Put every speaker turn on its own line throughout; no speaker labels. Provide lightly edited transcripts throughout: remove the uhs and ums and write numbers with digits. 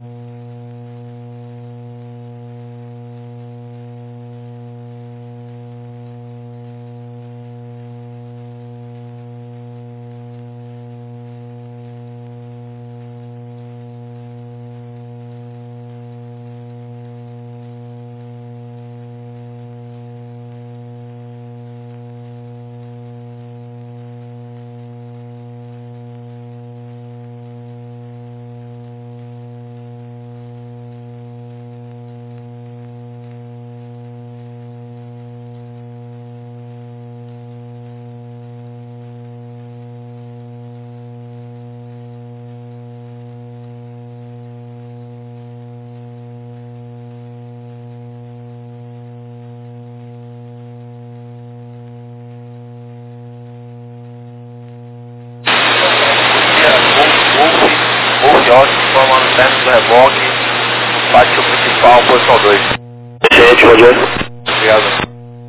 Formando centro do reboque, pátio principal, posição 2.
Gente, bom dia.
Obrigado.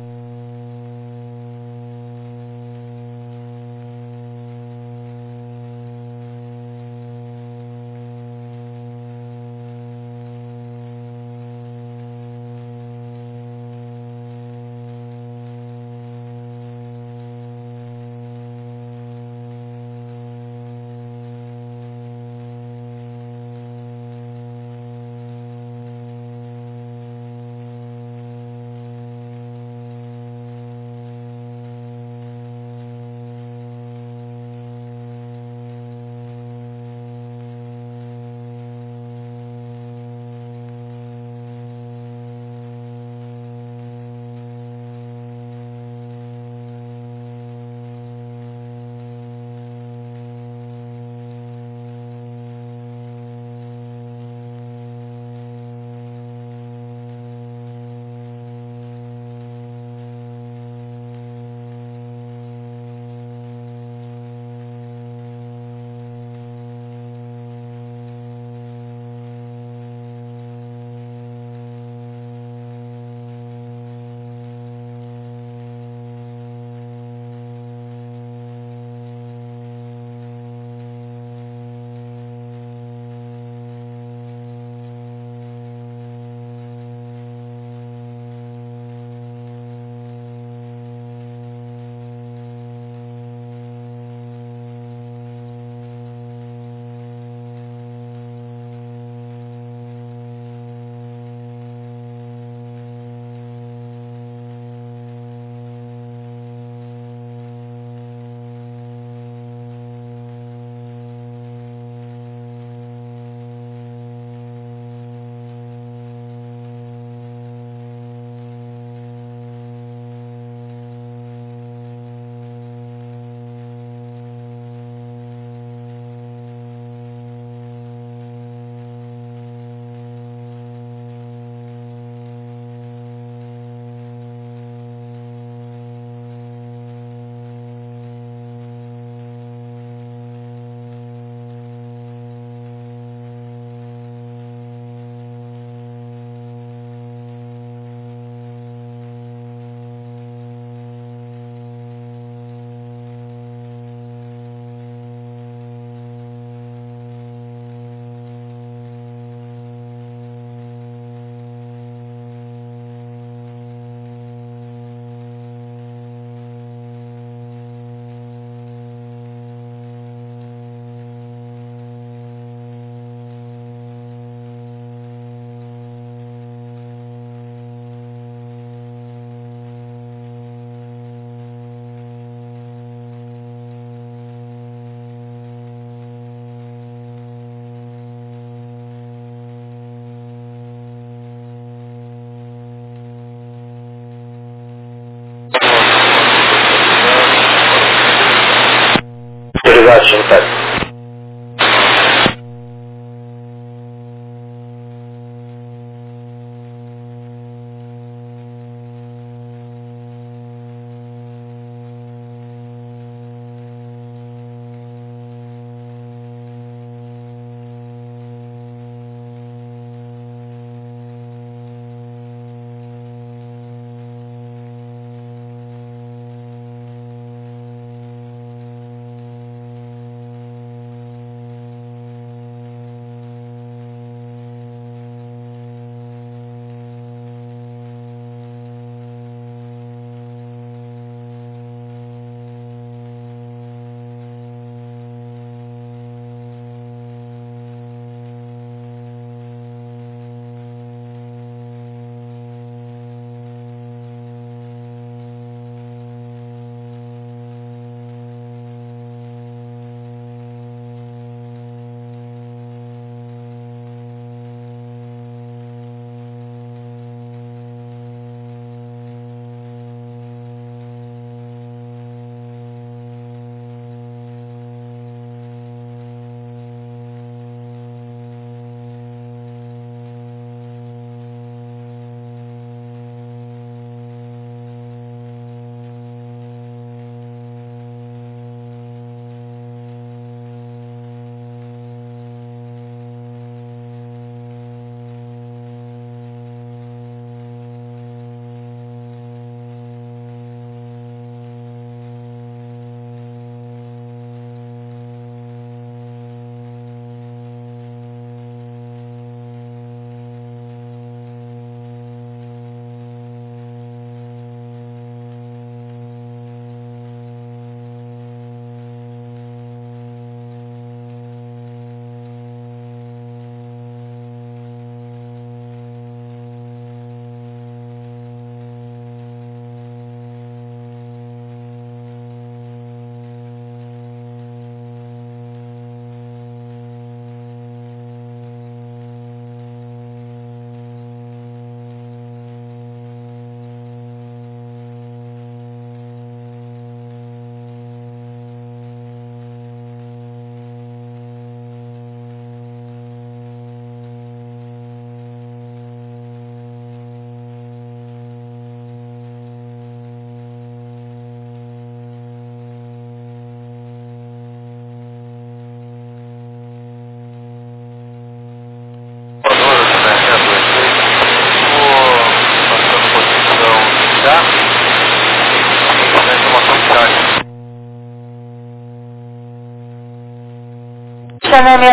Autorizado, Chamitário.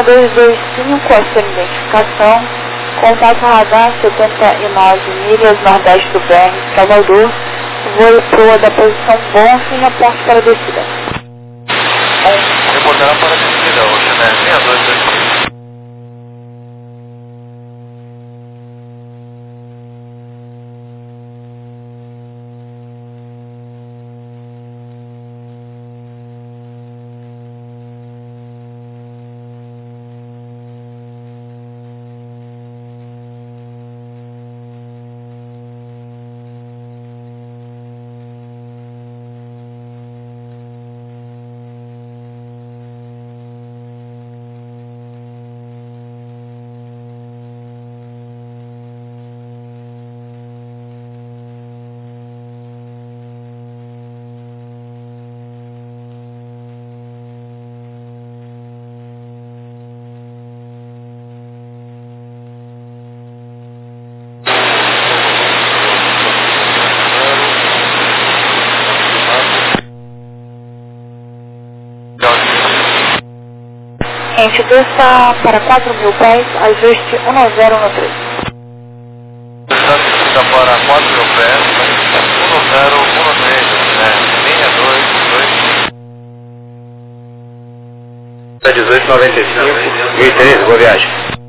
6225, a sua identificação, contato radar 79 milhas nordeste do BR Salvador, voo proa da posição Bonfim e reporte para a descida.
Bom, reportará para a descida, Oceanet 6225.
Gente, desça para 4.000 pés, ajuste 1013.
Descida para 4.000 pés, 1013, linha 2,
1895, 1013, boa viagem.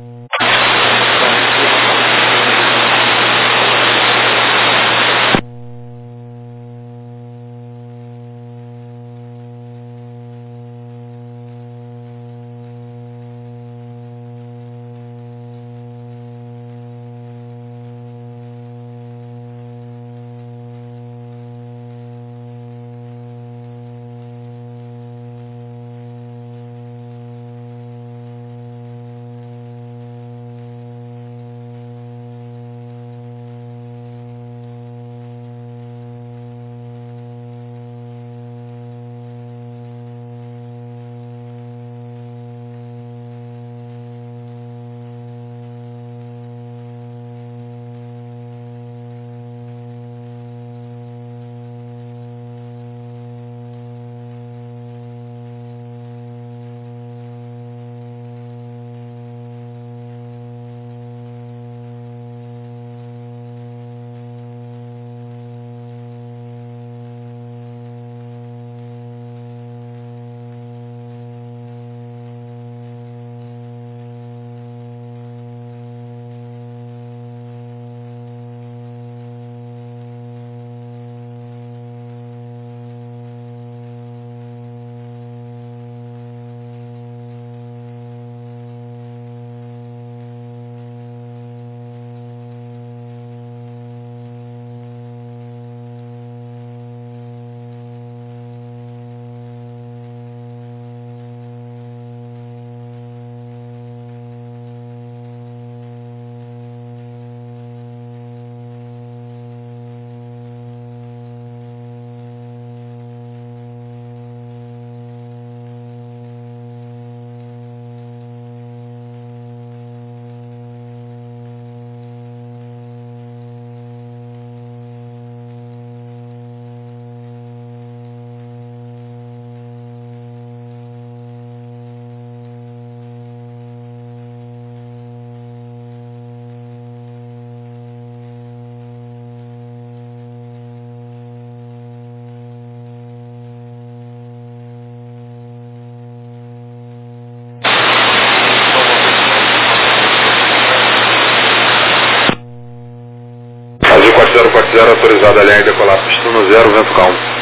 Azul 4040, autorizado a linha e decolar, pista no 0, vento calmo.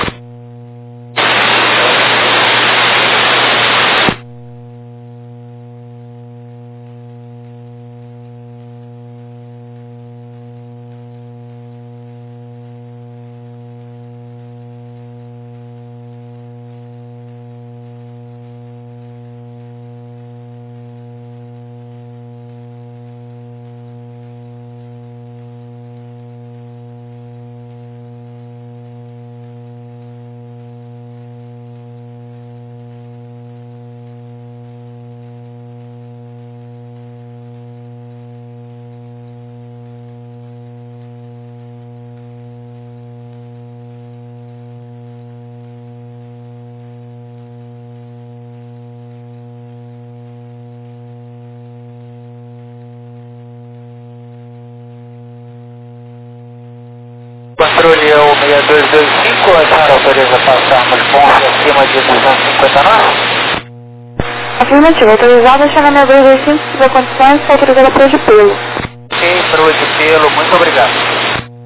6225, a senhora autoriza passarmos ponte acima de 250 nós?
Afirmativo, autorizado a chegar na 225, se tiver condições, está autorizada para de pelo.
Ok, proa de pelo, muito obrigado.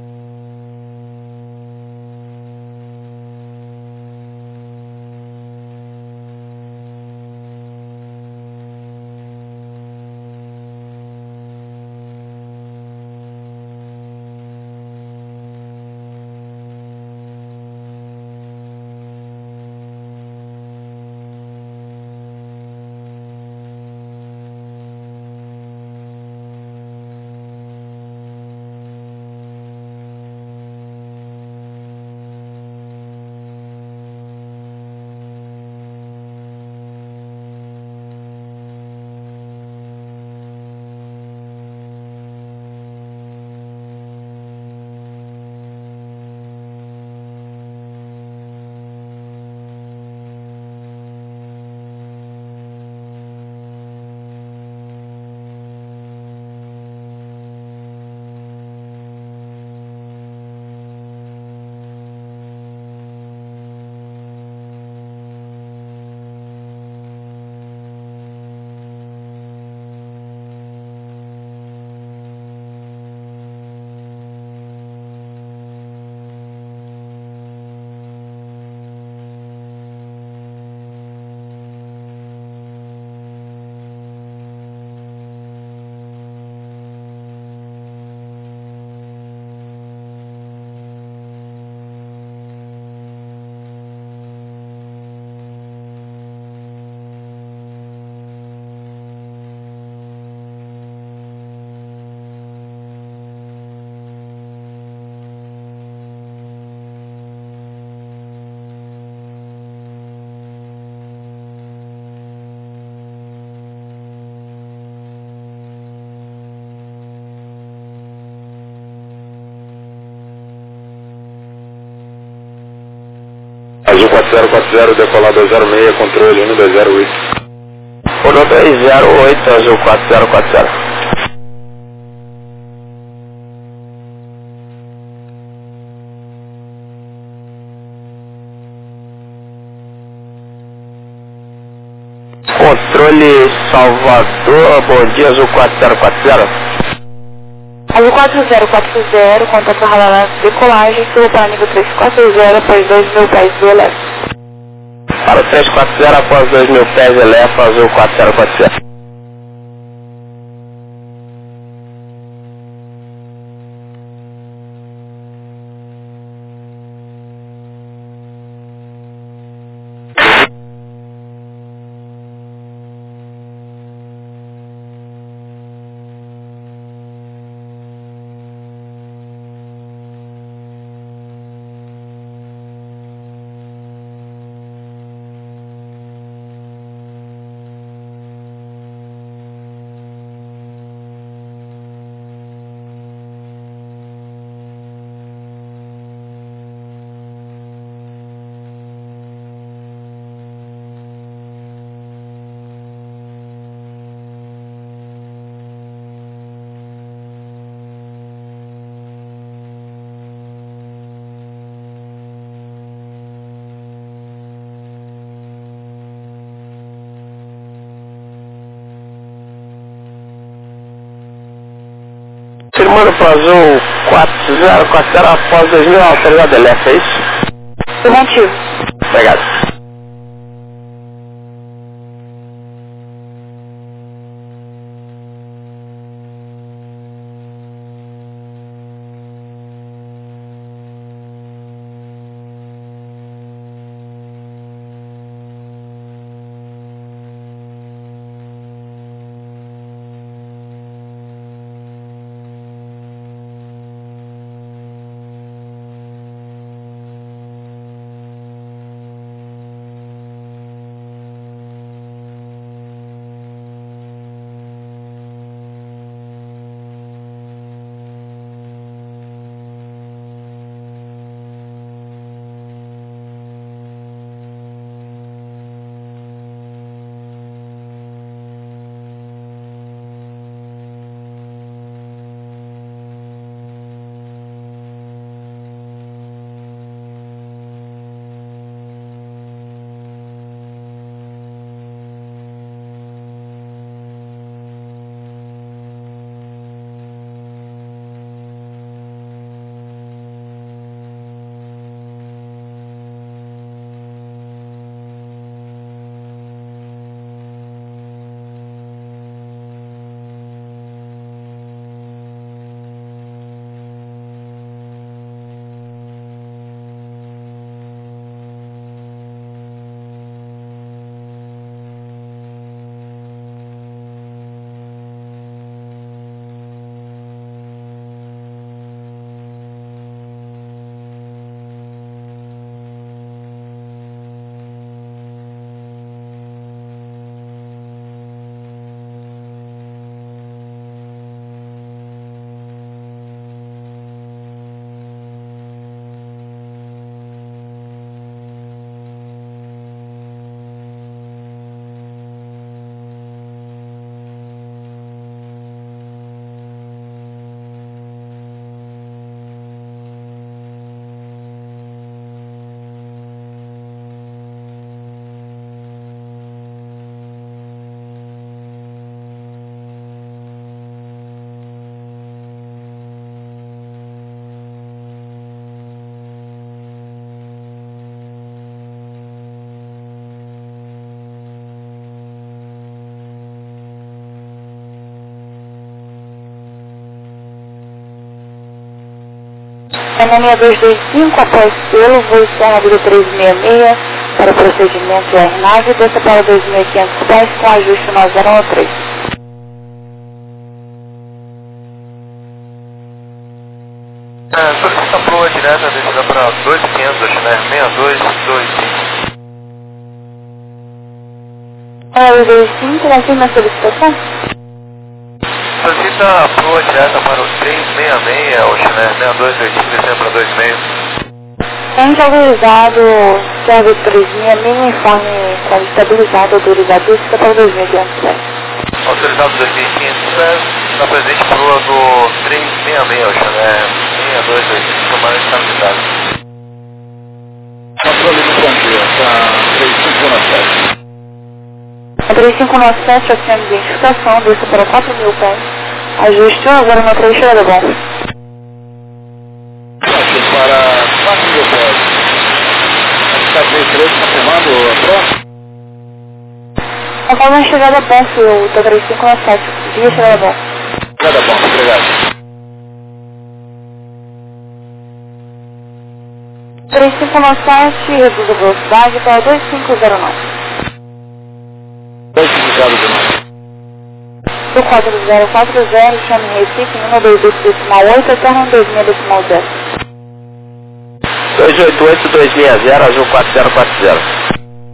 Azul 4040, decolado 06, controle 1208.
Por 308, Azul 4040. Controle Salvador, bom dia, Azul 4040.
Azul 4040, contato radar decolagem, suba para nível 340 após 2.000 pés do elétrico.
Para o 340 após 2.000 pés, eleva Azul 4040. Firmando para Azul 4040 após 2.000, autorizado eleva, é isso?
Afirmativo.
Obrigado.
Anemia 225, após selo, voo externo do 366 para o procedimento de aeronave, desça para 2.500 pés com ajuste no 013.
Solicita proa direta, descida para 2.500, Chiner 6225.
225, confirma a solicitação?
Solicita a proa direta para o 366, o Chiner 6225, descendo para 2,5.
Tente autorizado, serve 366, informe quando estabilizado, autorizado, desça para 2.500 pés.
Autorizado 2.500 pés, está presente proa do 366, o Chiner 6225, tomando estabilidade.
Controle do Condia, tá 3597.
A 3597, oficina de identificação, desça para 4.000 pés. Ajuste 1093, chegada bom.
Para 4.000 pés. Está 33 confirmando a prova?
Após a chegada bom, senhor, da 3597, dia chegada bom.
Nada bom, obrigado.
3597, reduz a velocidade para 2509.
2.019.
Do 4040, chame Recife, número 288, eterno 2000.0.
288-260, azul 4040.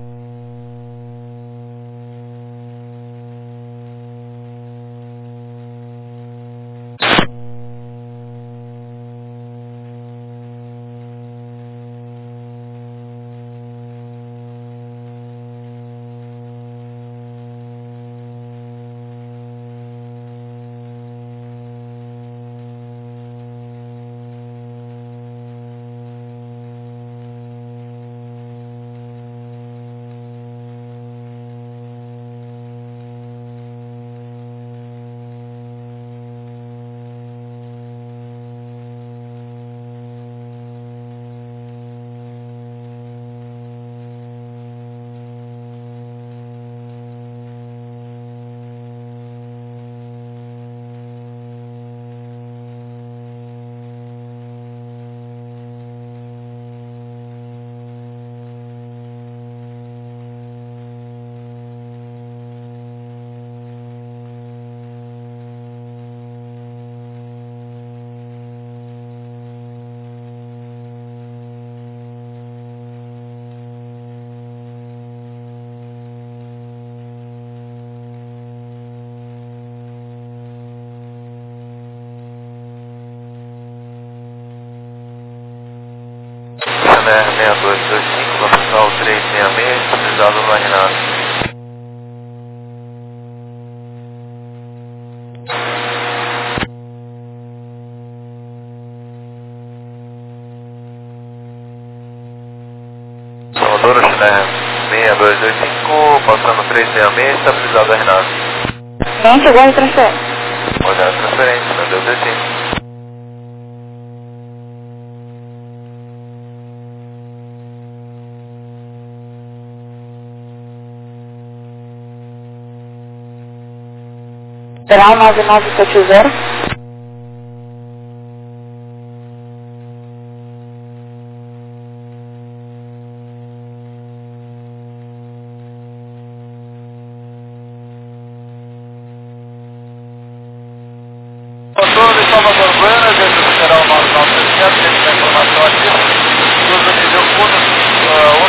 Chiner 6225, vai passar o 366, estabilizado no Arenado. Salvador, Chiner 6225, passando 366, estabilizado Arenado.
Não chegou a transferência.
Olha a transferência, não deu destino.
Será 9970?
Controle de Salvador Buenas, esse é o Federal 9970, tem a informação aqui. Usa nível curto,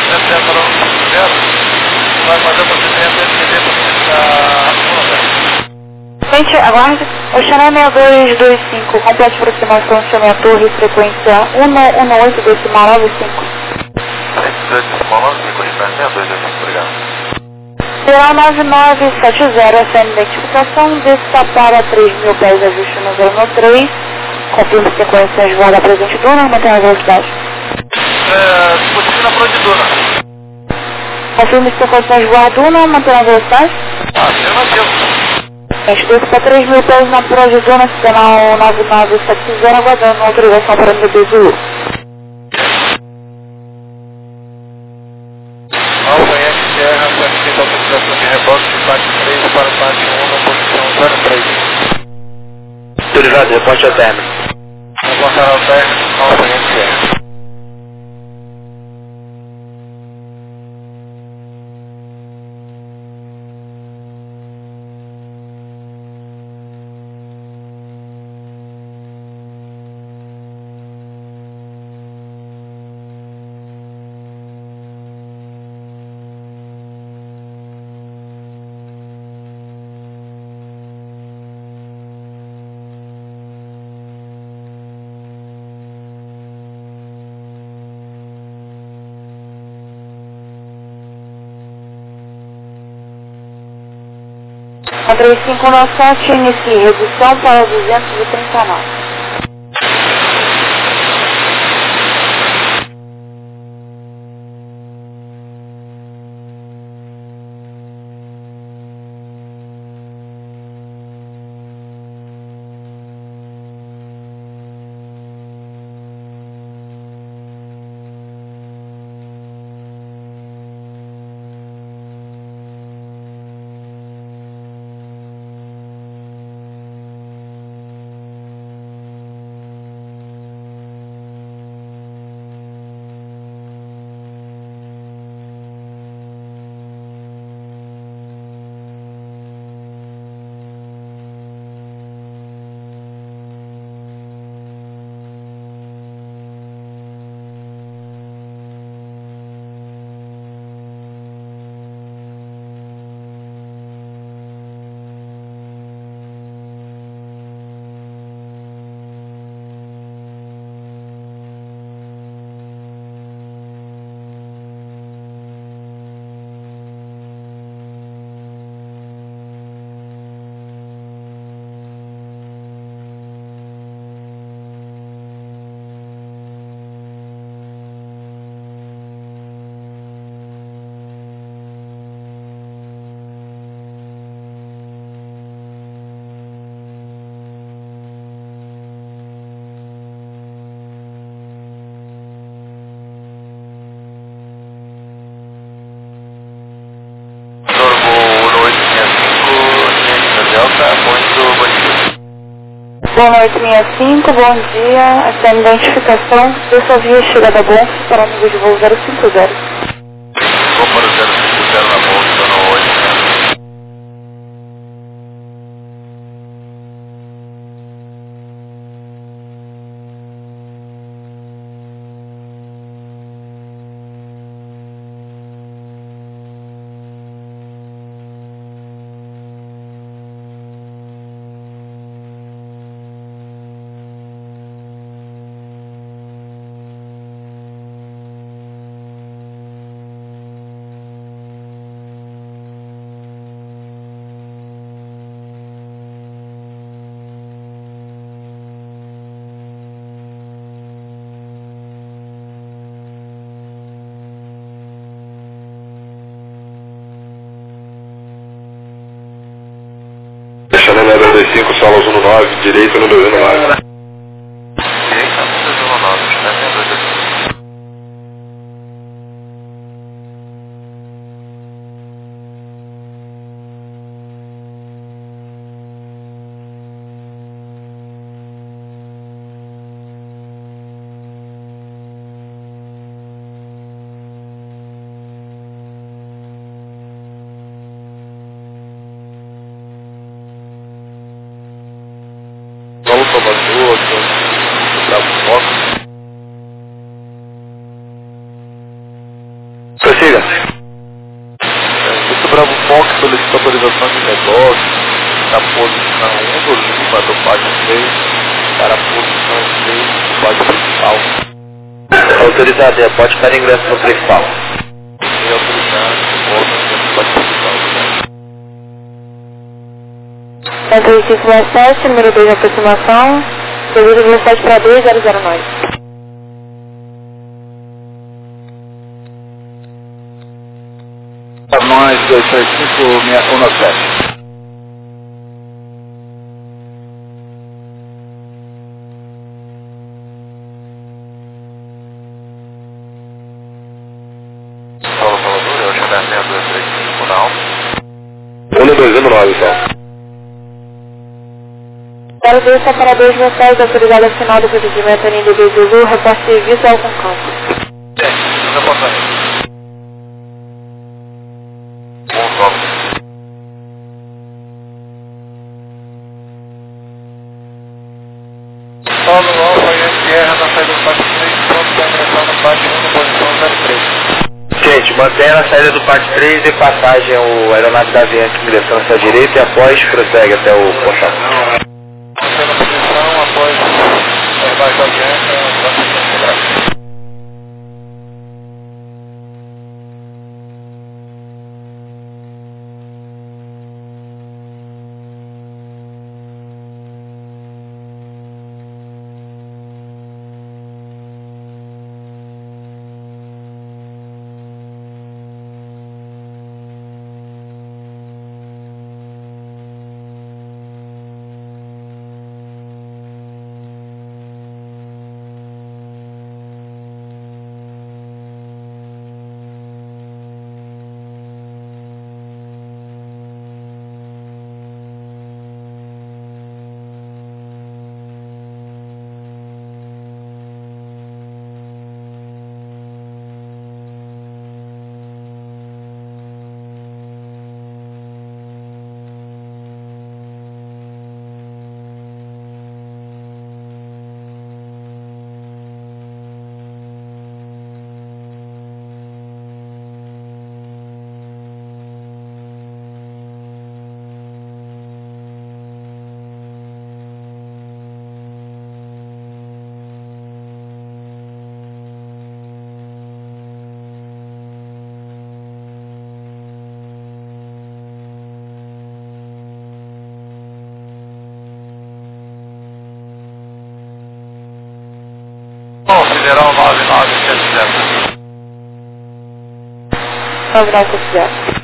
170 vai fazer o procedimento STD para a
Gente, aguarde. O Chiner 6225, complete aproximação, chame a torre, frequência 118 decimal 95.
118 decimal 95, Chiner 6225, obrigado.
Será 9970, essa identificação, desça para 3.000 pés, ajuste no 013, confirme sequências voada presente Duna, mantém a velocidade.
Discutir na proa de Duna.
Confirme sequências voada Duna, mantém a velocidade.
Afirmativo.
Gente, desça para 3.000 pés na proa de Duna, sistema 9970, aguardando autorização para MD Zulu.
Alfa XR, solicita autorização de reboque de parte 3 para parte 1 na posição 03.
Autorizado, reporte ao término.
Reportar ao término, Alfa XR.
certo.
A 3597 inicia redução para 239. Boa noite, 65, bom dia. Essa é a identificação dessa via chegada bom para nível de voo 050.
Vou para o 050 na bolsa no 865.
Deixando na 25, solos 19, direito no 219.
Direita no 219, está vendo 219.
Solo Salvador, Bravo Fox. Prossiga.
Esse Bravo Fox solicita autorização de negócio na posição 1 do Lima do página 3 para a posição 3 do página principal.
Autorizado, pode ficar ingresso no principal.
E autorizado, volta no página principal.
3597, número 2 de aproximação, devido velocidade para 2009.
Para nós, 235-617. Salvador, eu já da 235 na
1 219, só.
vista para 2 mil pés, autorizada final do procedimento Ninho do Zulu, reporte serviço ao com campo.
Reportagem. Bom solo. Paulo Alfa e Guerra na saída do Pátio 3, pronto para ingressar no Pátio 1 na posição 03.
Gente, mantenha a saída do Pátio 3 e passagem o aeronave da Avianca em direção à sua direita e após prossegue até o colchão.
Mantendo a posição após aeronave da Avianca, próximo quebrado. Federal 9970.
9970.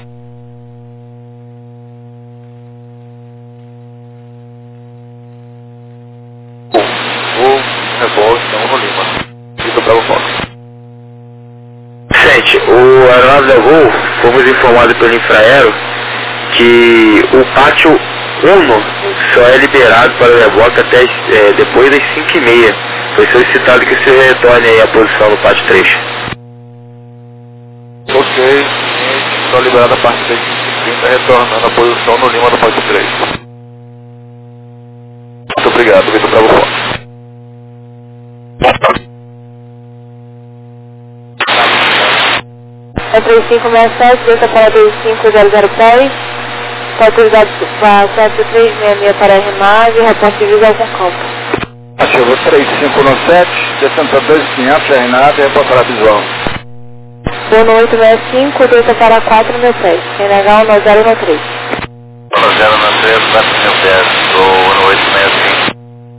O rebote não no Lima. Fica Bravo Fox.
Gente, o aeronave levou, fomos informados pelo Infraero que o pátio 1 só é liberado para o reboque até depois das 5h30. Foi solicitado que você retorne aí a posição no pátio 3.
Ok, só liberado a partir das 5h30, retornando a posição no Lima do pátio 3. Muito obrigado, Vitor Bravo Fox.
É 3567, desça para 2500 pés, autorizado para 7366 para a remagem, reporte visual com campo.
Ativo 3597, descendo para 2500, RNAV, reportar a visual.
Bono 865, desça para 4007, NH 1093.
1093, left meu pé, do 1865.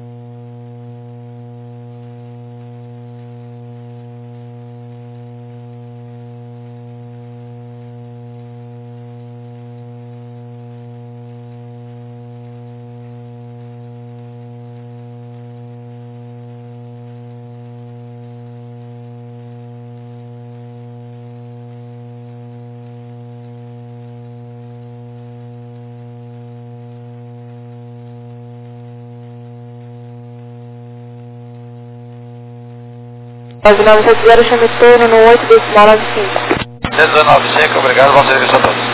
Nós 970, chame turno no 8,95.
19,5, obrigado, bom serviço a todos.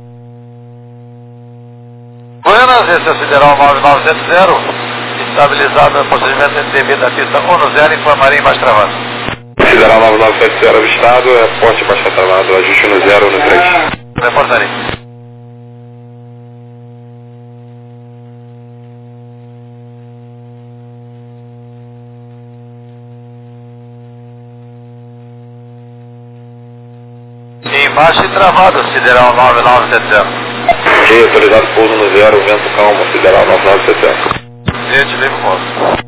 Buenas, esse é o Sideral 9970, estabilizado no procedimento NTB da pista 10, informarei mais travado.
Sideral 9970 avistado, porte baixa travado, ajuste no 0 no 3.
Reportarei. Embaixo e travado, Sideral 9970.
Ok, autorizado pouso no 0, vento calmo, Sideral 9970.
Gente, livre o modo.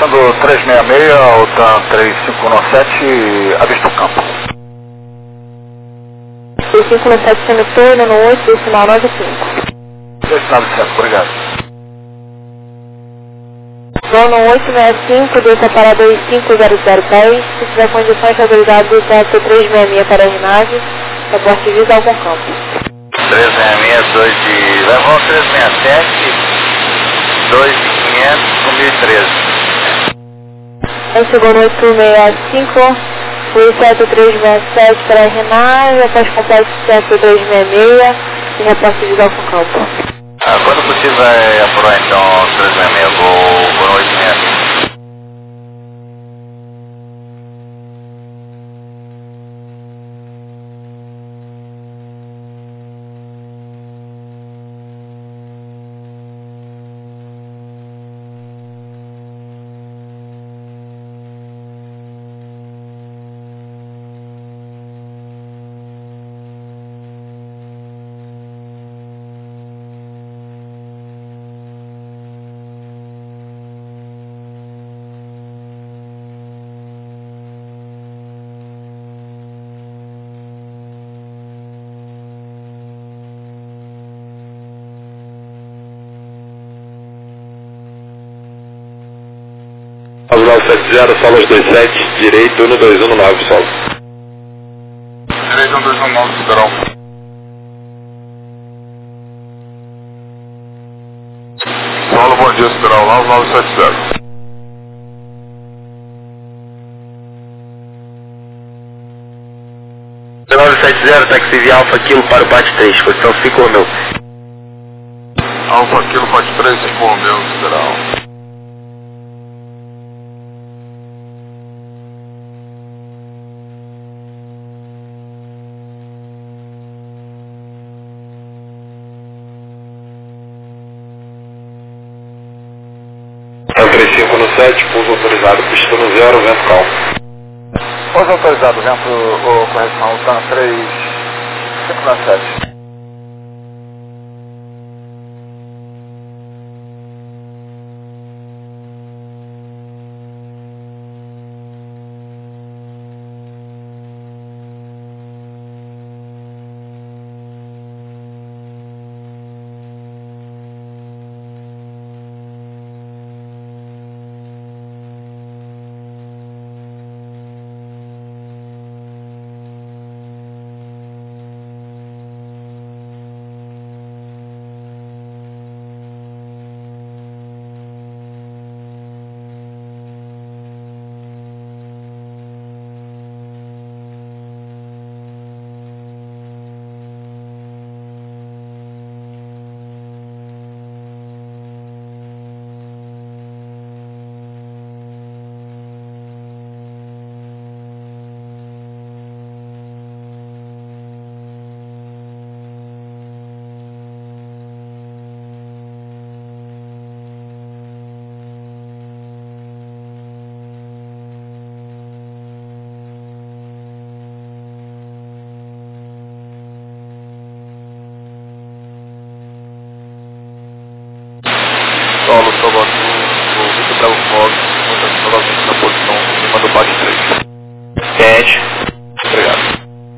Passando 366, o TAM 3517, avista o campo.
3517 semitorno no 8, decimal 95.
297, obrigado.
Dono 865, desça para 250010. Se tiver condições, autorizado do teto 366 para a RNAV, reporte visual com campo.
366, 2 de... Levou 367, 2 de 500, com 1013.
Aí chegou no 865, foi seto 367 para a RNAV, após complexo seto 366 e reporte visual com campo.
Quando possível vai apurar então 366 por 865?
Azul 970, solos 27, direito 1219, solo.
Direito 1219, Sideral. Solo, bom dia, Sideral, 9970.
Sideral 70, táxi Alfa Kilo para o PAT 3, posição 5 Romeu.
Alfa Kilo, PAT 3, 5 Romeu, Sideral.
TAM 35 no 7, pouso autorizado, pista no 0, vento calmo.
Pouso autorizado, vento, correção, TAM 3517. Solo, Solo Azul, Vitor Bravo Fox, novamente na posição acima do PAT 3.
Sede.
Obrigado.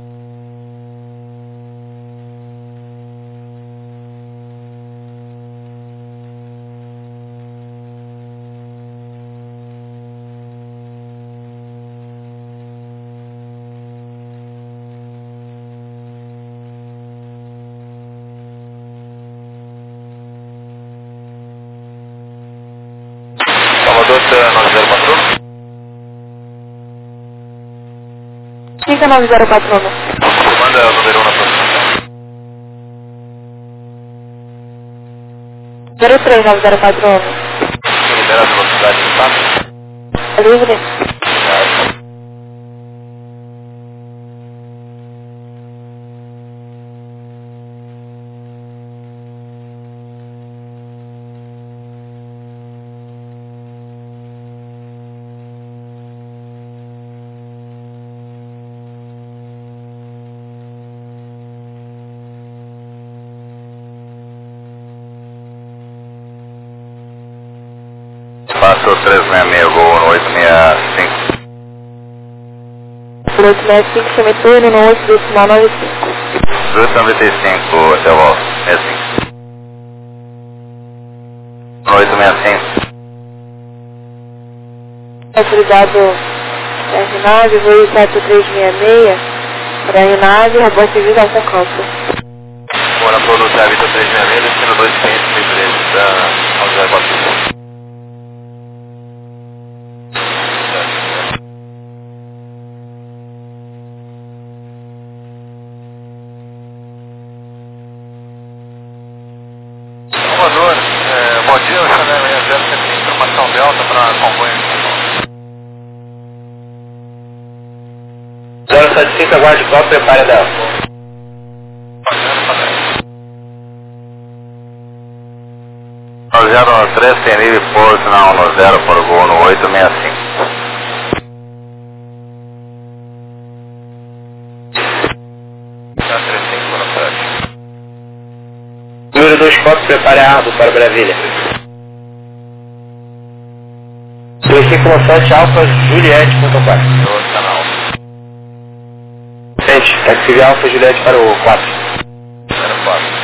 Salvador 9041.
Fica 9041.
Manda o número 1 na posição.
039041.
Libera a velocidade do passo.
Livre.
Obrigado.
Vitor 366, voo no 865.
865, chame turno no 8,95.
895, até volta, 65. No 865.
Autorizado R9, voo 7366, para R9, robô civil da Alcança.
Bora produzir Vitor 366, destino 2513 da Alzheimer 45. Salvador, bom dia, o Chanel 60 informação delta para companhia.
075, aguarde qual, prepare a dela.
No 013, tem nível pouso na 10 para o voo no 865.
Número 2, foto, prepare a árvore para Brasília. 2517, Alfa, Juliette, ponto 4. Gente, taxi Alfa, Juliette para o 4.
04.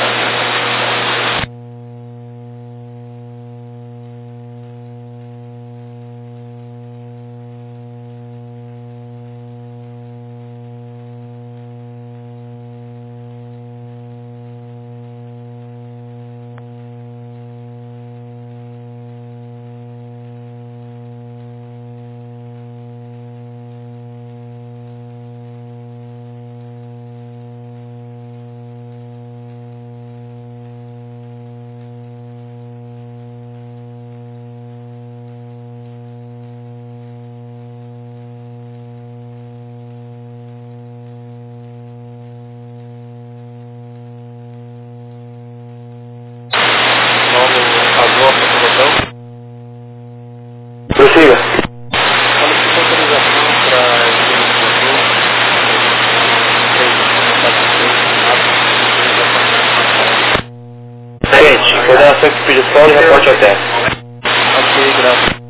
Prossiga. Gente, coordenação de expedição e reporte ao terra.
Ok, graças.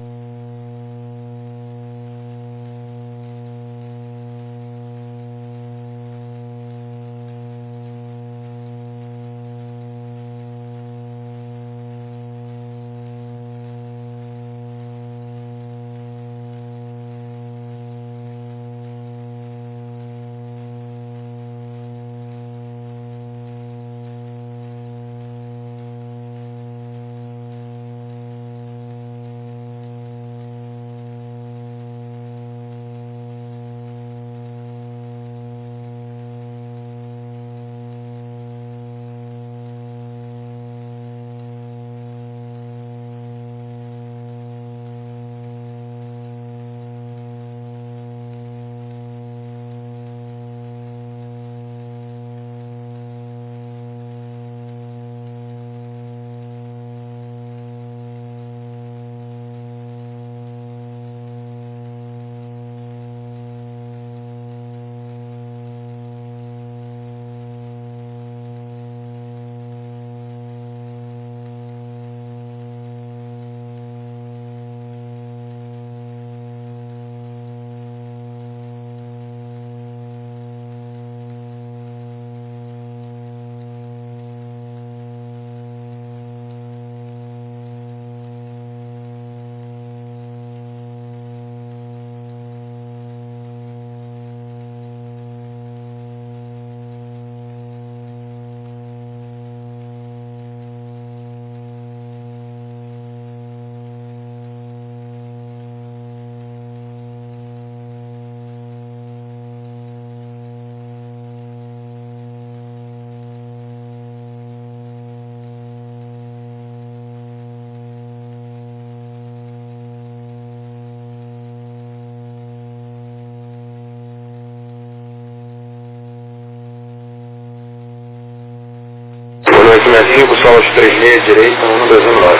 Boa noite, 65, solos 36, direita, 1209.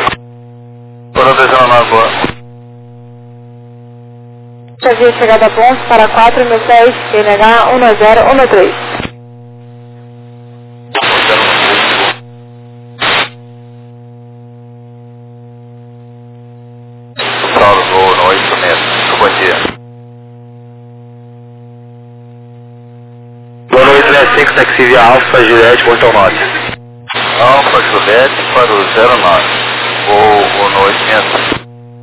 Por 209, boa.
Havia chegado a ponte para 4.006, QNH 1013.
05, táxi via Alfa Juliette, Portão Norte.
Alfa Juliette para o 09. O no 800.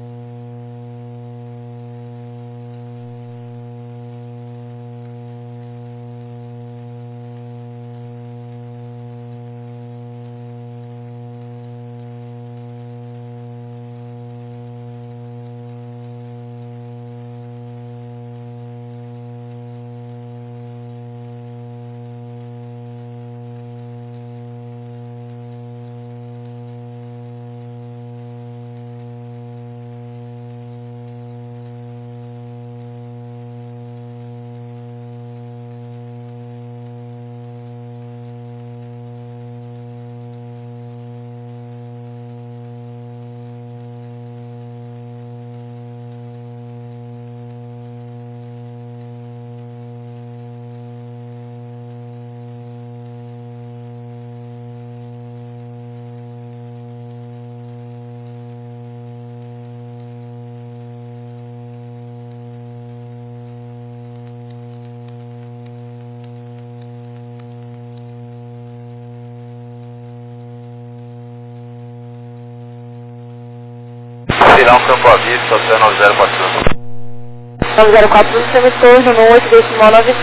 Final Campo Avista, até 9041.
904, semitorno no 8 decimal 95.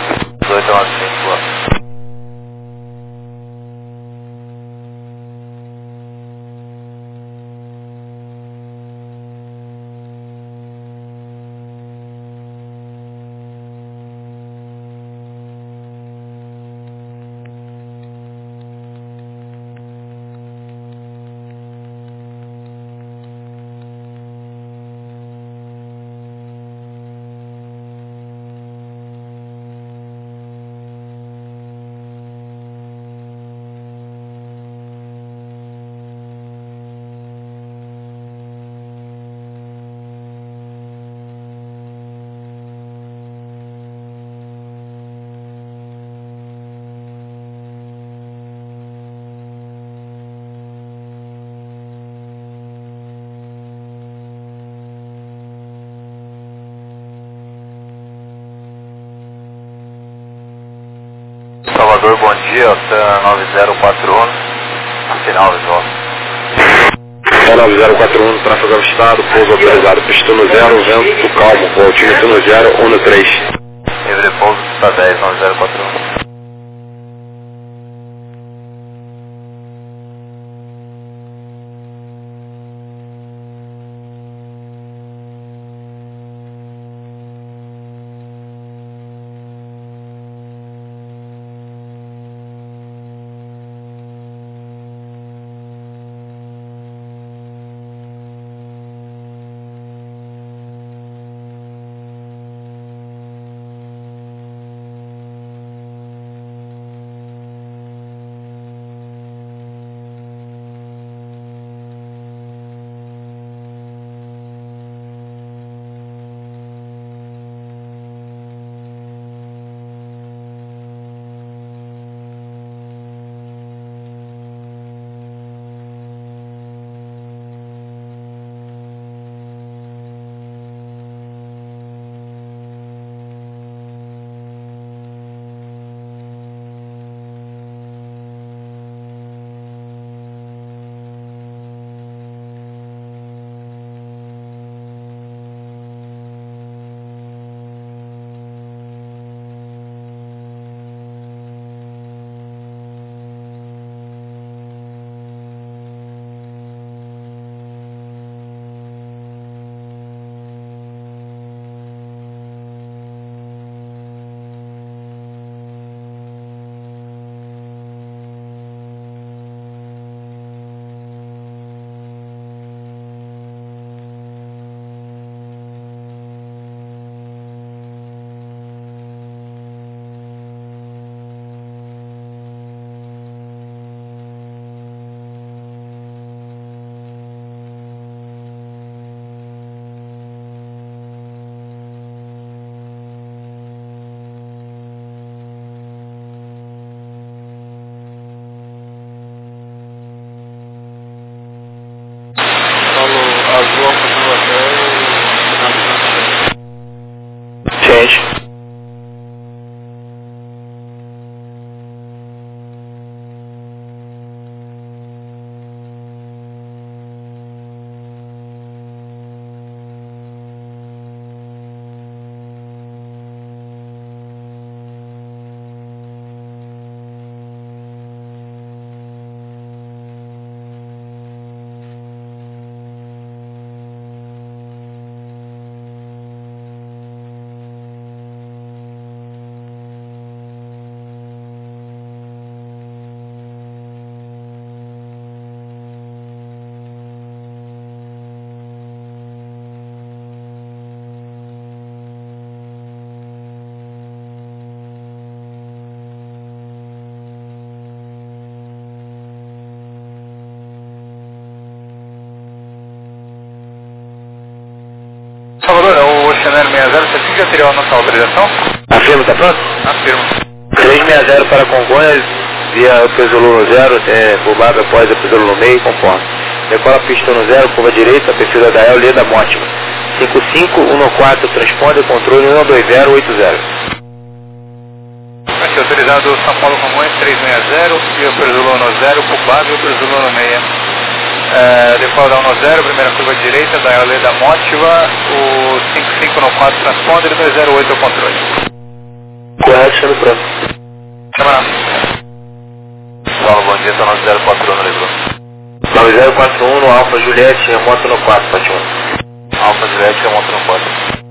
895. Salvador, bom dia, até 9041, final visual.
É 9041, tráfego avistado, pouso autorizado, pista no 0, vento calmo, com altímetro no 0, 1 no 3.
Livre pouso, pista 10, 9041. já teria a nossa autorização?
Afirma, tá pronto?
Afirmo.
360 para Congonhas, via peso no 0, bobada após a peso no meio, conforme. Decola pista no 0, curva direita, perfil da Dael, linha da Mótima. 5514, transponder, controle 12080.
Vai ser autorizado São Paulo Congonhas 360, via peso no 0, Cubá, via peso no meia. Decola da 10, primeira curva direita, Dael, linha da Mótima, o 5514, transponder, 208 é o controle.
Correto, sendo pronto.
Camarada. Paulo, bom dia, são 9041 no Lisboa.
9041 no Alfa Juliette, remoto no 4, Fátima.
Alfa Juliette, remoto no 4.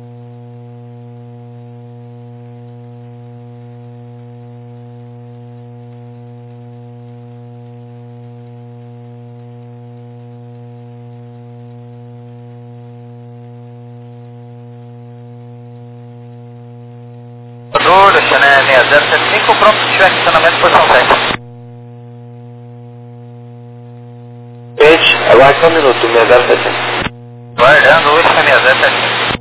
Chané 6075, pronto, se tiver estacionamento, posição 7.
Gente, aguarde só um minuto, 6075.
Guardando, hoje é 6075.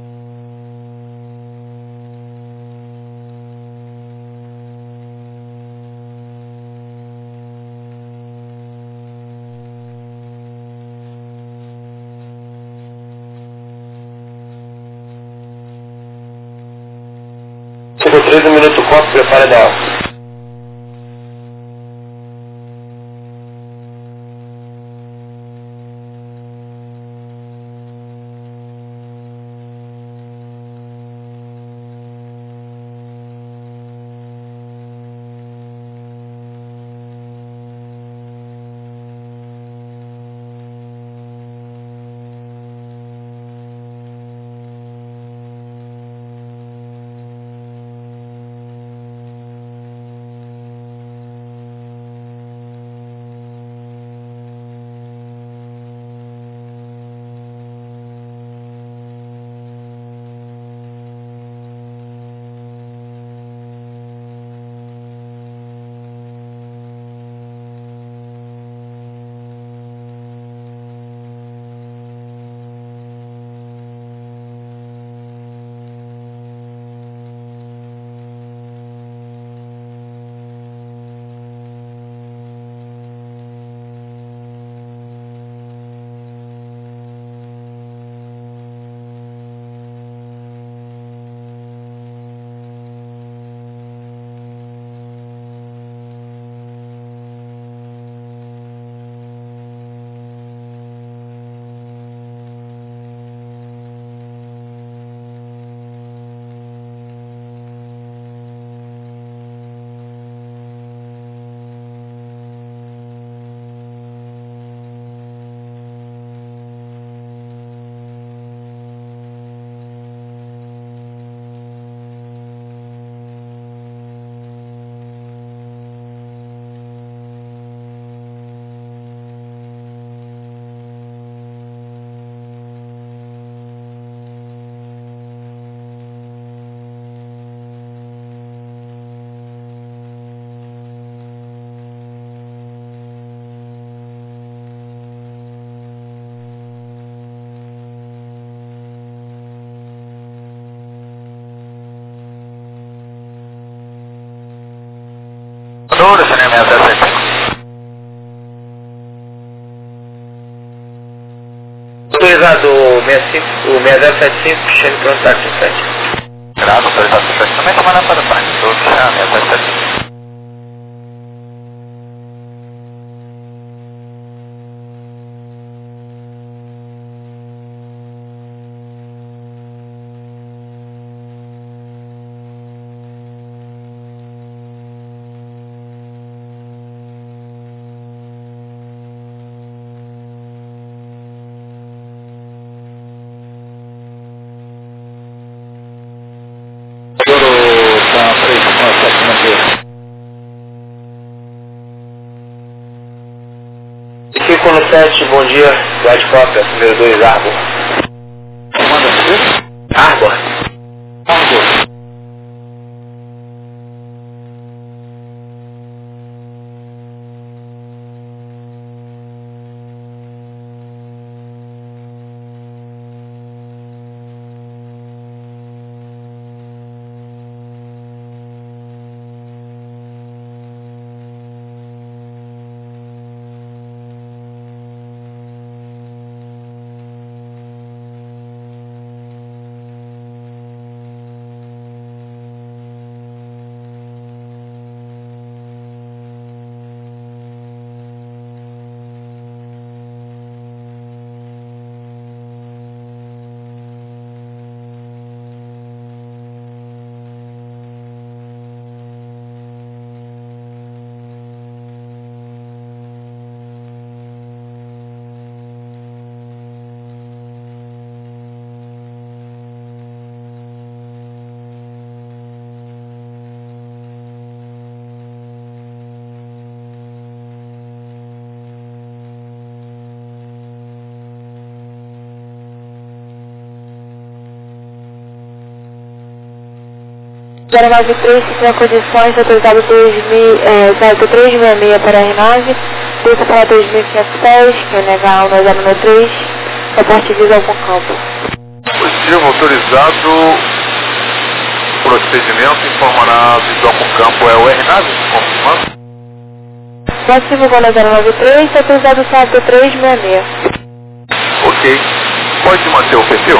Chegou 3 minuto, copo, prepara da alfa.
Maduro, Chané 6075.
Autorizado o 6075, Xene pronto, táxi 7.
Graças, autorizado o também está mandando para o pai. Estou fechando 6075. Tá 357 manter.
5 no 7, bom dia, White Copper, número 2, Arbor.
Comanda você?
Arbor.
Arbor.
093, se tiver condições, autorizado 366 para R9, desça para 2.500 pés, que é legal, 9093, reporte visual com campo.
Positivo, autorizado, procedimento, informará visual com campo, é o R9, confirmando?
Positivo, Gol 093, autorizado salto 366.
Ok, pode manter o perfil?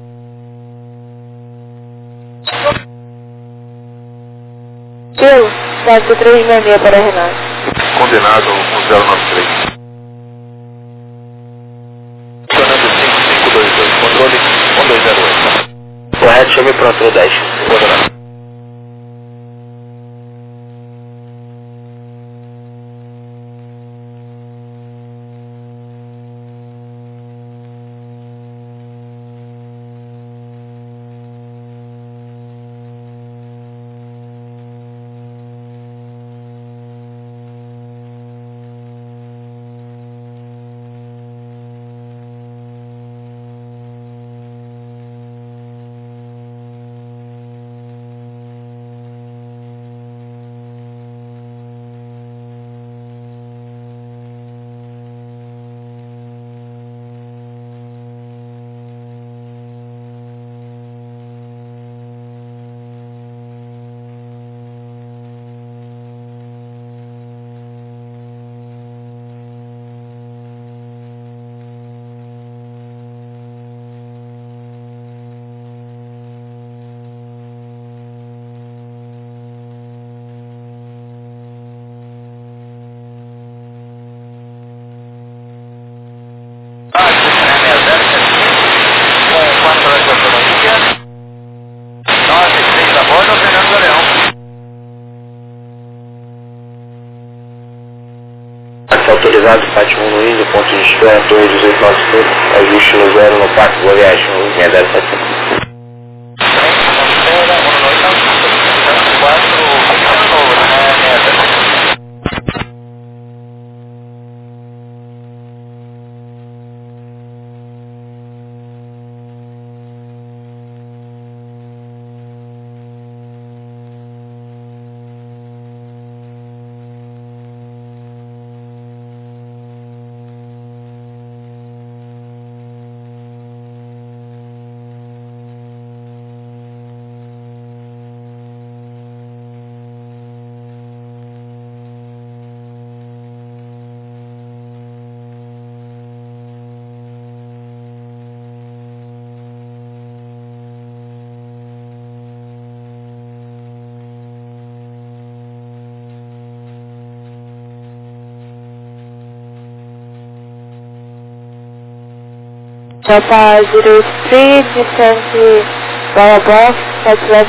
Pelo, salto 366 para R9.
Combinado com 093. Funcionando 5522, controle 1208.
Correto, chame pronto, 10.
Coordenado.
Autorizado, Fátima 1 no Índio, ponto de espera, torre 1893, ajuste no 0 no Parque Boa Viagem, 6075.
Delta 03, descende Bola Box,